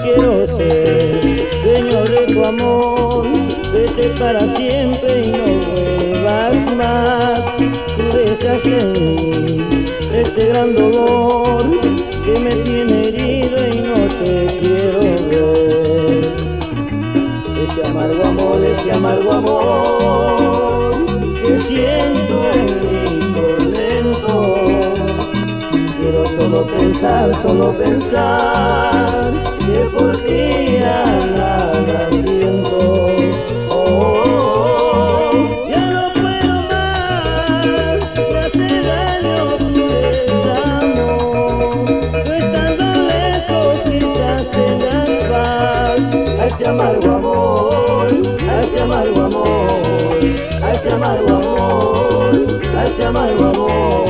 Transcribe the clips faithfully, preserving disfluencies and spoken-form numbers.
quiero ser dueño de tu amor. Vete para siempre y no vuelvas más. Tú dejaste en mí este gran dolor que me tiene herido y no te quiero ver. Ese amargo amor, ese amargo amor que siento en mi tormento. Quiero solo pensar, solo pensar que por ti ya nada siento. Oh, oh, oh, ya no puedo más, me hace daño tu desamor. Tú estando lejos quizás tengas paz. A este amargo amor, a este amargo amor, a este amargo amor, a este amargo amor.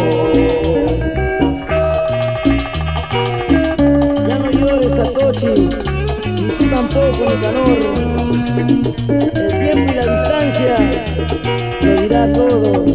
Satoshi, y tú tampoco, Nicanor. El tiempo y la distancia lo dirá todo.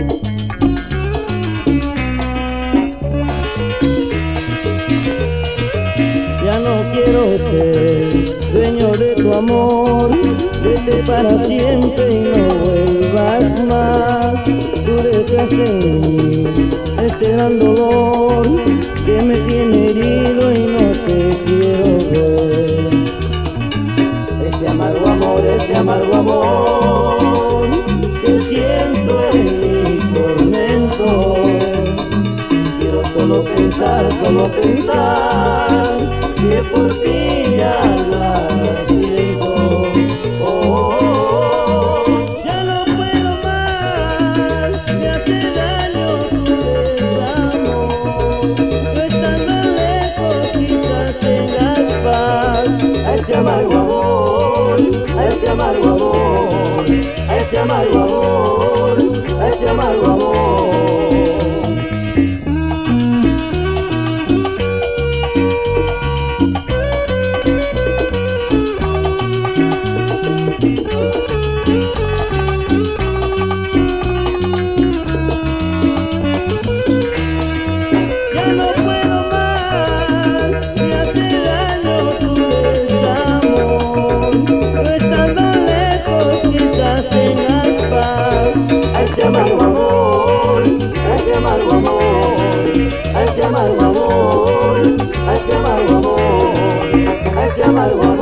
Ya no quiero ser dueño de tu amor. Vete para siempre y no vuelvas más. Tú dejaste en mí este gran dolor que me tiene herido y no te quiero ver. Este amargo amor, este amargo amor que siento en mi tormento. Quiero solo pensar, solo pensar que por ti ya nada siento. Oh, oh, oh, ya no puedo más, me hace daño tu desamor. Tú estando lejos quizás tengas paz. A este amargo amor, a este amargo amor, a este amargo amor, a este amargo amor. A este amargo amor, a este amargo amor, a este amargo amor, a este amargo amor, a este amargo amor.